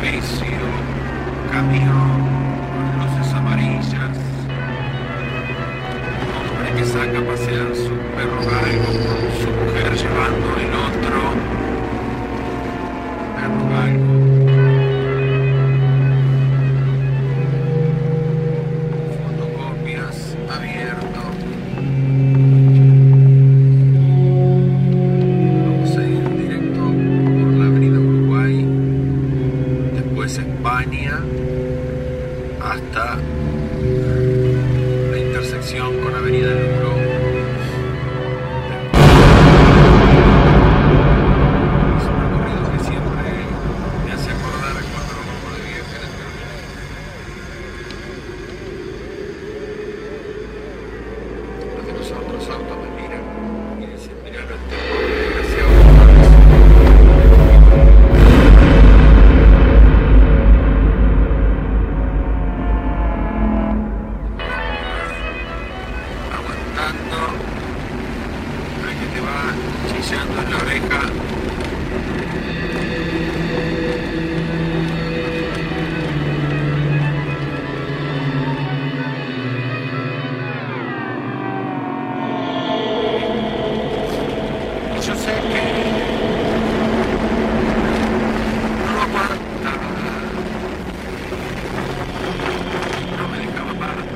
servicio, camión, con luces amarillas, hombre que saca a pasear su perro galgo con su mujer llevando el otro perro galgo. Fotocopias abierto. Vamos a ir directo por la avenida Uruguay, después España, hasta la intersección con Avenida del Euro. Es un recorrido que siempre me hace acordar cuando lo vamos de viaje en el terminal. Los de los otros autos me miran y dicen: miralo este pobre desgraciado. Aguantando a que te va chillando en la oreja. Y yo sé que no aguantaba, no me dejaba parar.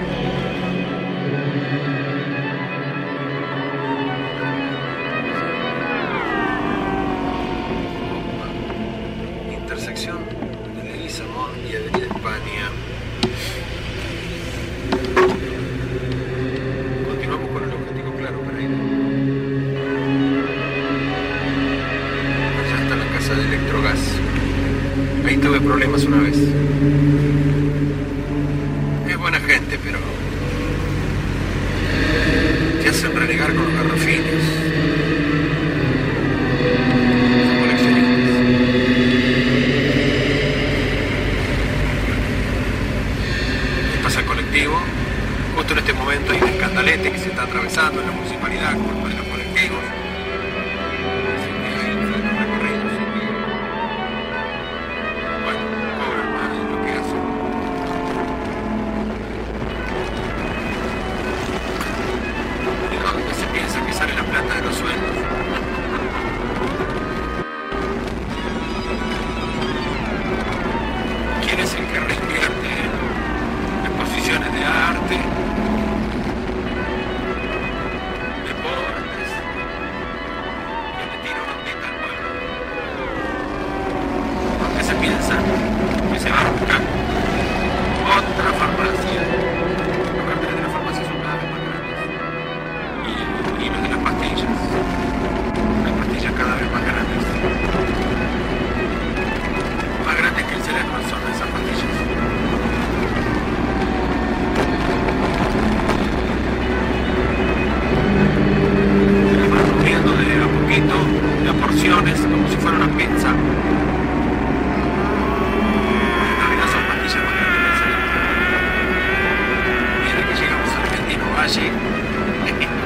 Intersección de Leguizamón y Avenida España. Continuamos con el objetivo claro para ir. Allá está la casa de Electrogas. Ahí tuve problemas una vez. Es buena gente, pero te hacen renegar con los garrafines. Son coleccionistas. Pasa el colectivo, justo en este momento hay un escandalete que se está atravesando en la municipalidad culpa de los colectivos. Así que hay los recorridos, así que, bueno, cobran más de lo que hacen. ¿De dónde se piensa que sale la plata de los sueldos? ¿Quién es el que reinvierte en exposiciones de arte, deportes, que le tira una ondita al pueblo? ¿Dónde se piensa que se va a buscar otra farmacia? Los carteles de la farmacia son cada vez más grandes. Y los de las pastillas. Hay pastillas cada vez más grandes. Más grandes que el cerebro son esas pastillas. Se las van comiendo de a poquito, de a porciones, como si fuera una pizza. En realidad son pastillas más grandes que el cerebro. Mira que llegamos al Argentino Valle.